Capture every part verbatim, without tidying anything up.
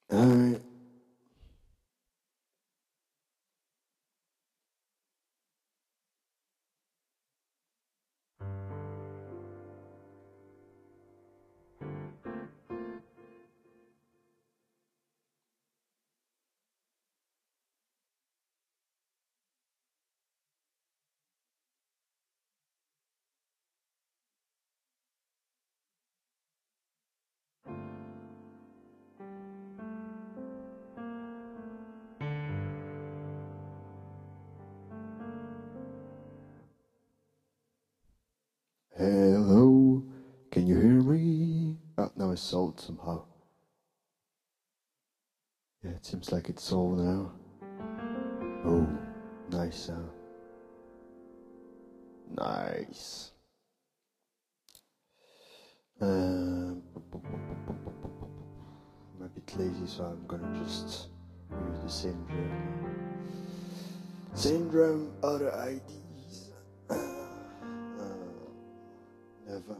Alright. Hello, can you hear me? Oh, now it's solved somehow. Yeah, it seems like it's solved now. Oh, nice sound. Nice. Um, I'm a bit lazy, so I'm gonna just use the same drum. Same drum, other I Ds. Uh, never.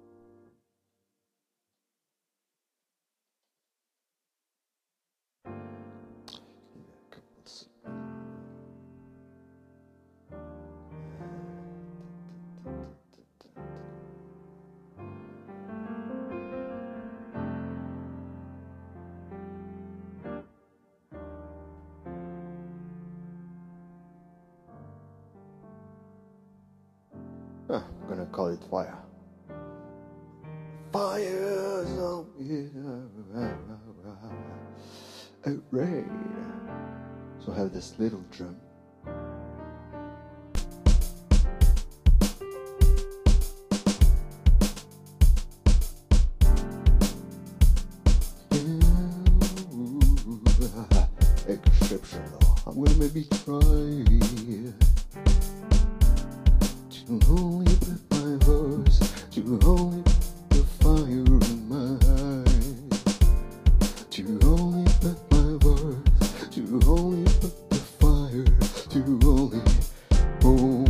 Ah, I'm gonna call it fire. Fire's on me. Hooray. So I have this little drum. Exceptional. I'm gonna maybe try to only put my voice, to only put the fire in my eyes, to only put my voice, to only put the fire, to only, oh,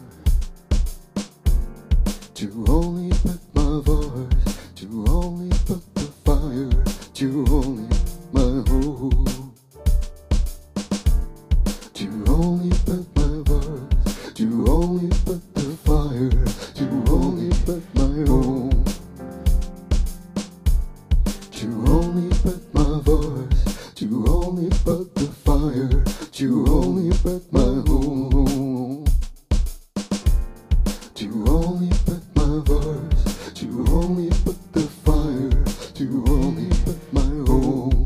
to only put my voice, to only put the fire, to only my hope. To only put my voice, to only put the fire, to only put my home. To only put my voice, to only put the fire, to only put my home. To only put my voice, to only put the fire, to only put my home.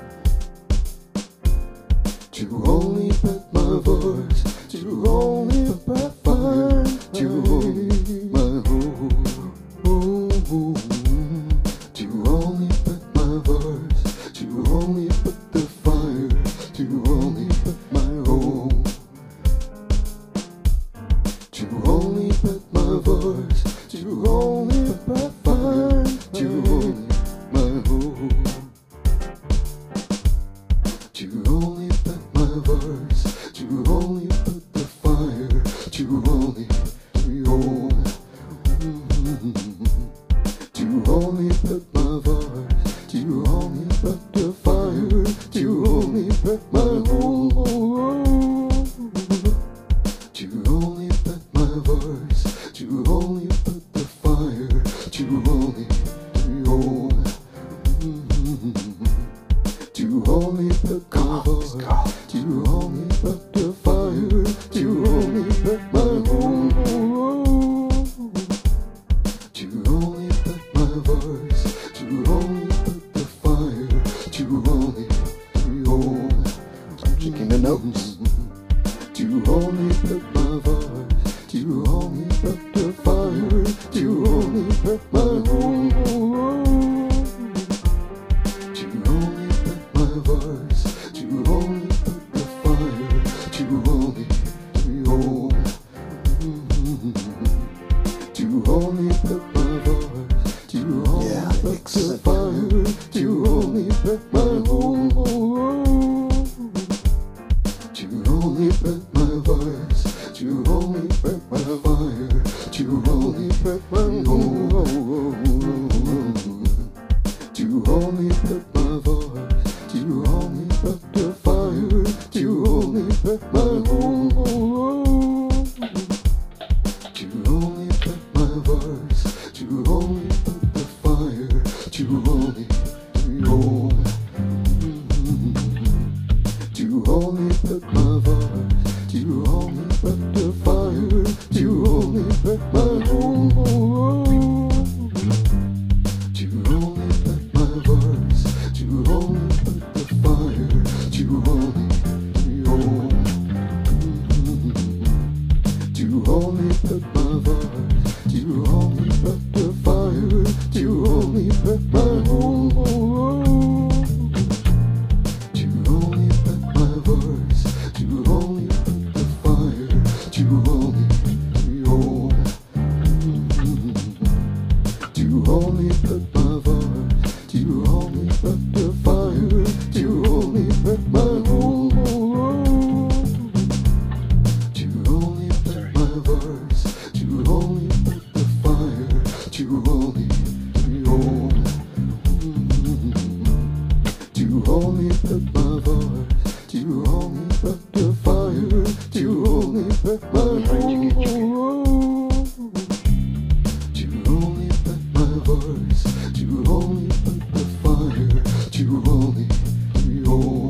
To only put my voice, to only put my fire, to only my home. To only put my voice, to only put the fire, to only put my home. To only put my voice, to only put my fire, to only my home. To only put my voice, to only put the fire, to only home. To only put my voice, to only put the fire, to only put my home. To only put my voice, to only put the fire, to only home. To only put my voice, to only put the fire, to only put my home. To only put my voice, to only put the fire, to only home. I'm checking the notes. To only put my voice, to only put the fire, to only put my home. To only put my voice, to only put the fire, to only home. To only put my voice, to only yeah, put the fire, to only put my home. To only put my voice, to only put my fire, to only put my home. To only put my voice, to hold me but my voice, to hold me but the fire, to hold me but my voice, to hold me but my voice, to hold me but the fire, to hold me, to hold,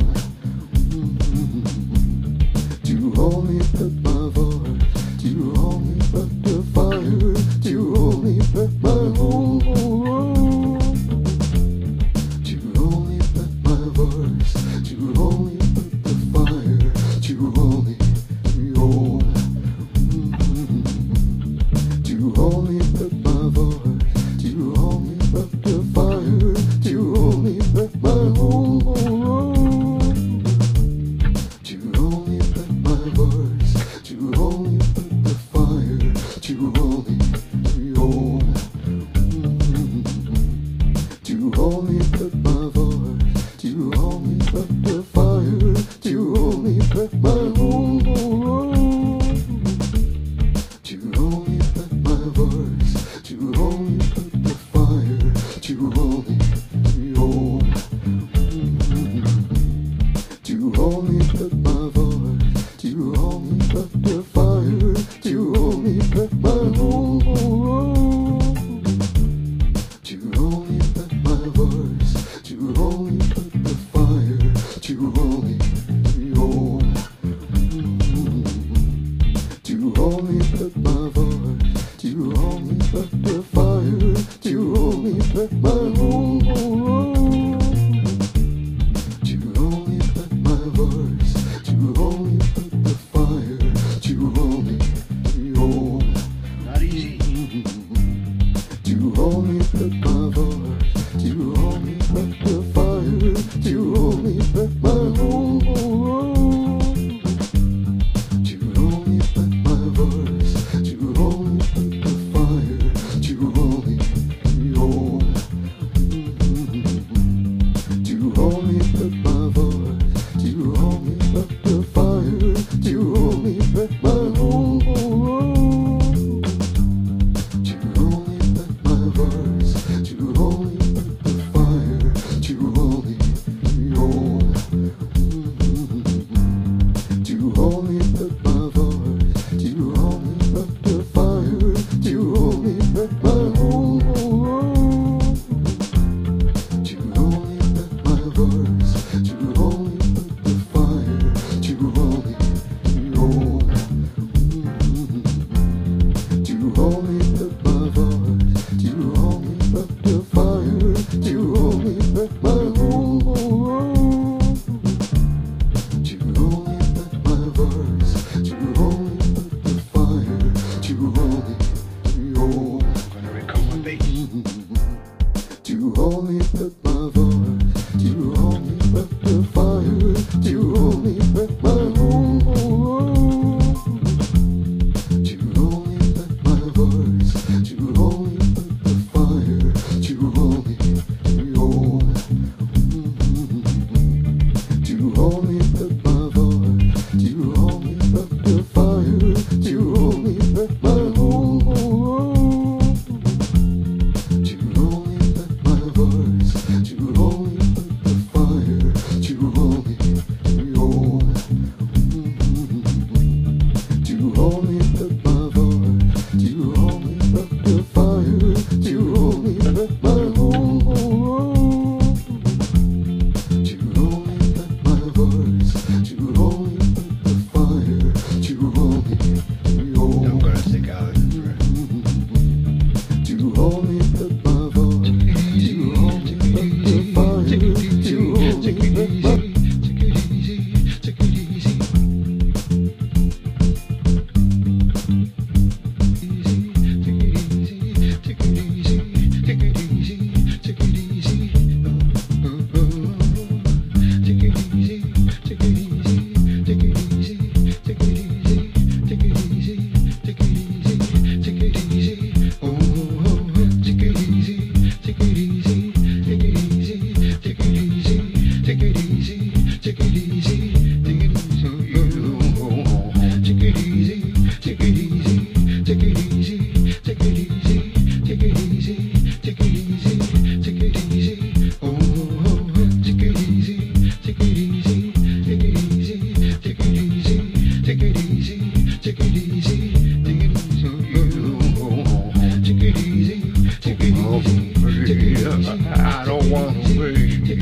to hold me but my voice, to hold me but the fire, to hold me but my home. To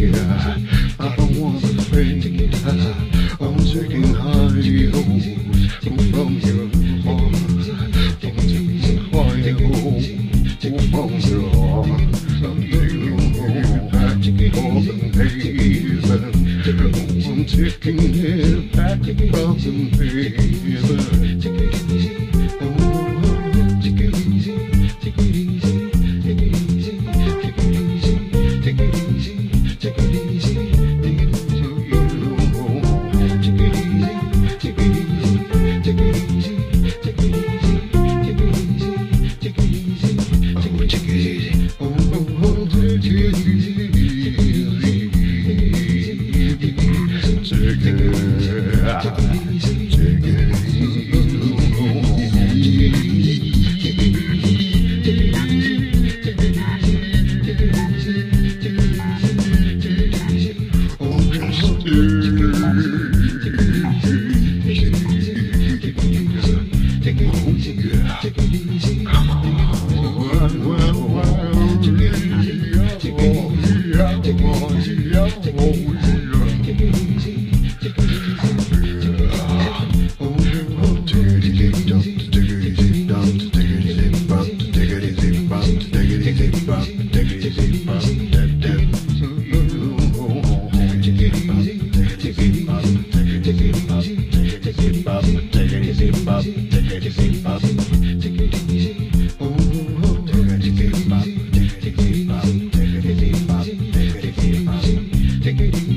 I don't want to fade. I'm taking high home from your heart. I'm taking high home from your heart. I'm taking it back from the pavement. I'm taking it back from the pavement. Oh, take it easy, take it easy, take it easy, take it easy, take it easy, take it easy, take it easy. Take it easy, take it easy, take it easy, take it easy, take it easy, take it easy. Oh, take it easy. Oh, oh, oh, take it easy. Take it, take it easy, take it easy. Take it easy.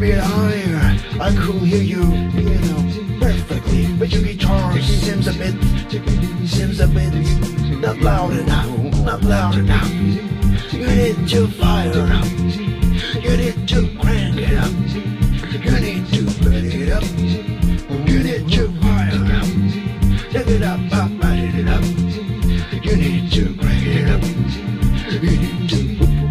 bit higher. I could hear you, you know, perfectly. But your guitar seems a bit, seems a bit not loud enough, not loud enough. You need to fire up. You need to crank it up. You need to put it up. You need to fire up. Take it up, up, light it up. You need to crank it up. You need to.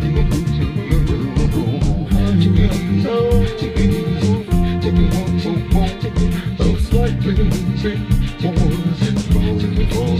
Oh, slightly more for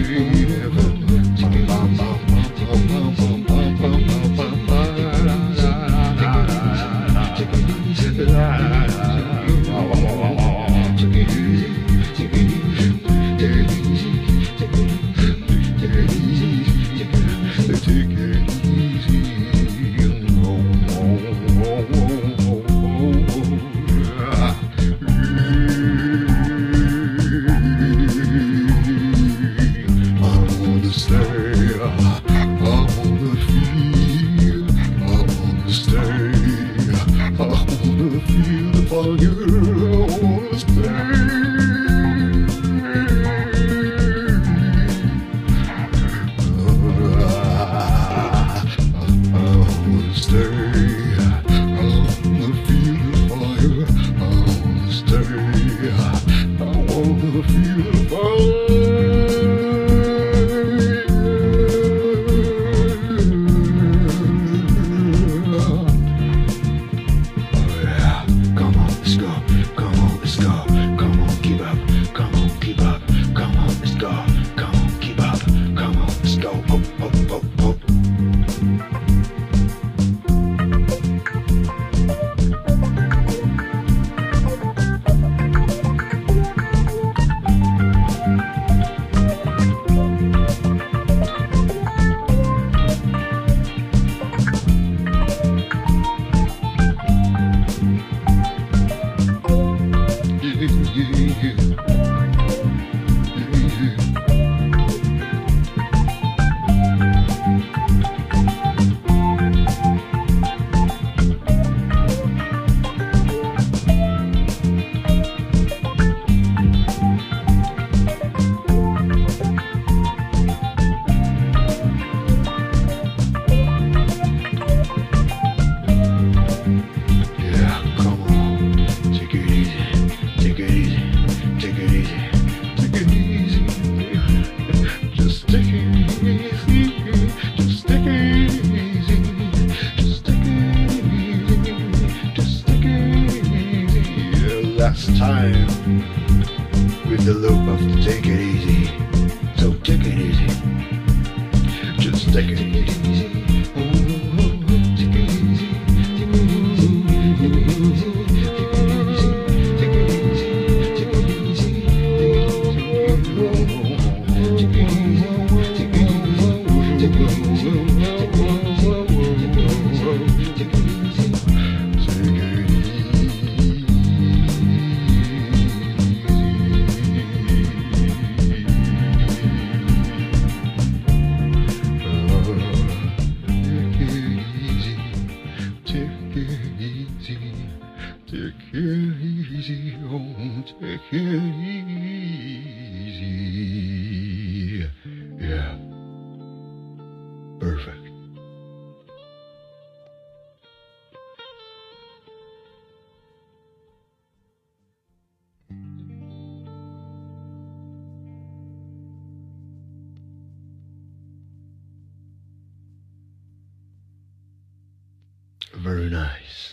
Very nice.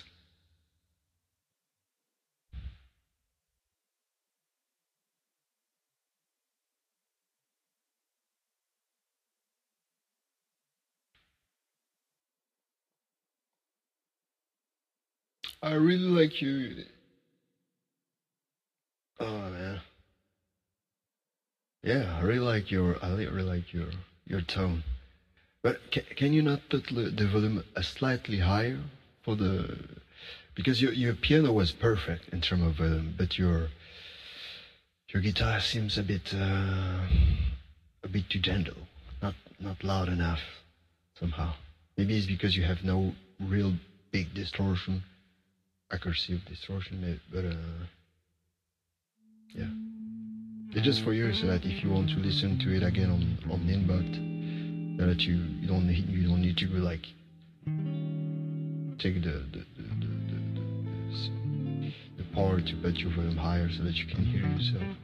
I really like you. Oh man. Yeah, I really like your. I really like your your tone. But can, can you not put the the volume a slightly higher for the because your your piano was perfect in terms of volume, but your your guitar seems a bit uh, a bit too gentle, not not loud enough somehow. Maybe it's because you have no real big distortion accuracy of distortion, but uh, yeah, it's just for you so that if you want to listen to it again on on Inbot, that you you don't need you don't need to go like take the the the the, the, the, the power to put your volume higher so that you can hear yourself.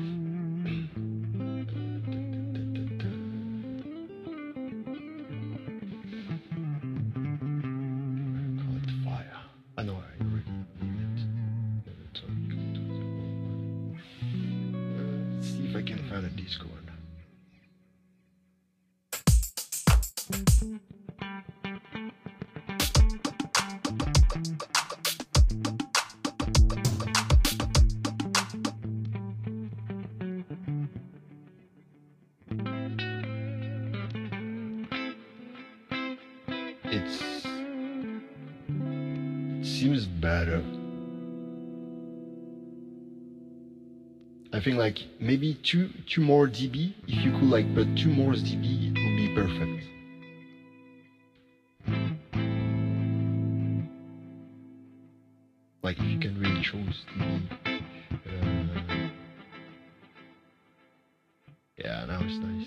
Discord. It's it seems better. I think like maybe two two more dB. If you could like put two more dB, it would be perfect. Like if you can really choose dB. Uh, yeah, now it's nice.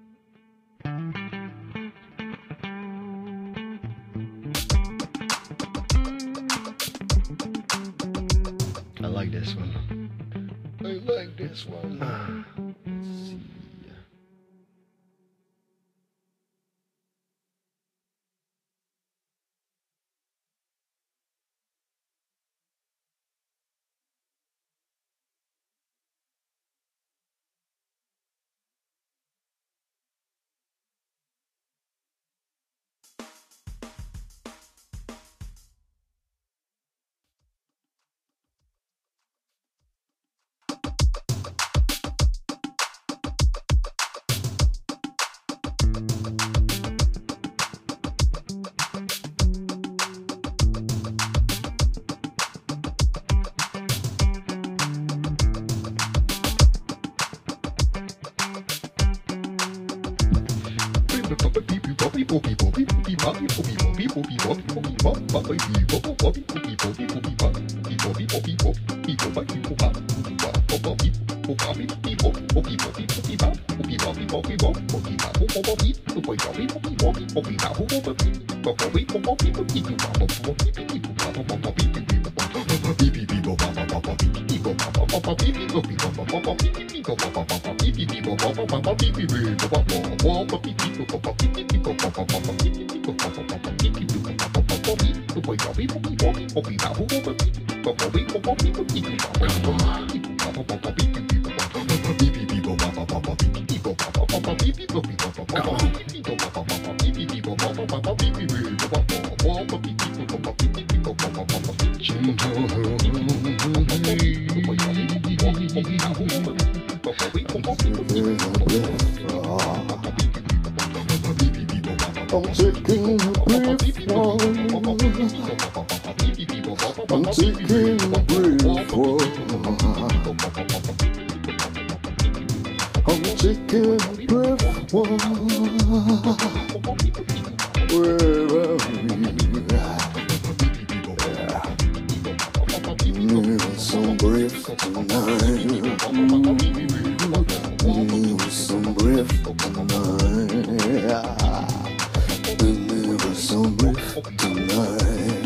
I like this one. I like this one. Let's see. I'm taking a breath for I'm taking a breath for I'm taking a breath for where are we? Need some breath tonight. Need some breath tonight. Some breath tonight.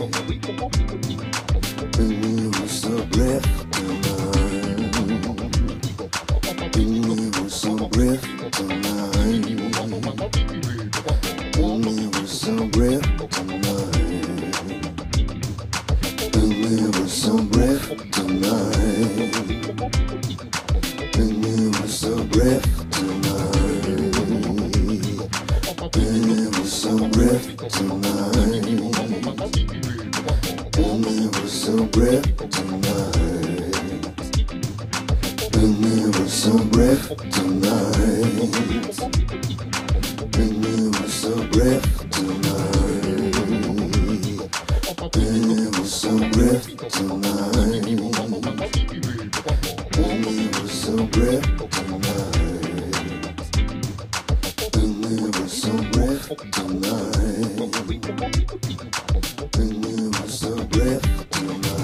Give me some breath tonight. Give me some breath tonight. Give me some breath tonight. Give me some breath tonight. Give me some breath tonight. Give me some breath tonight. Give me some breath tonight. Give me some breath tonight. Give me some breath tonight. Give me some breath tonight. Give me some breath tonight. Give me some breath tonight. Give me some breath tonight.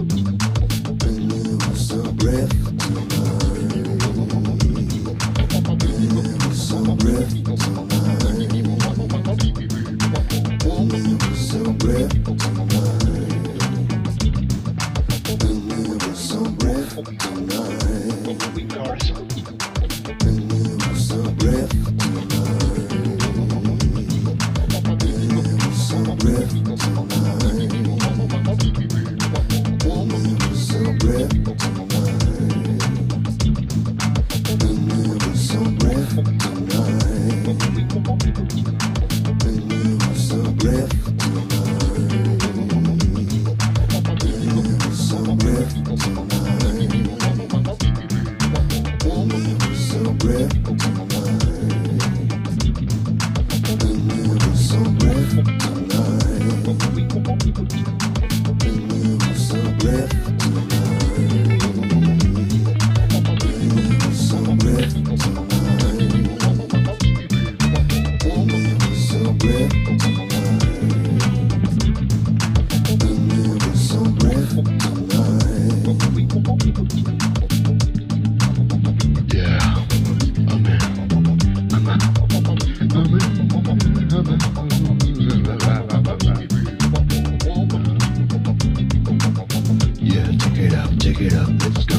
get up, let's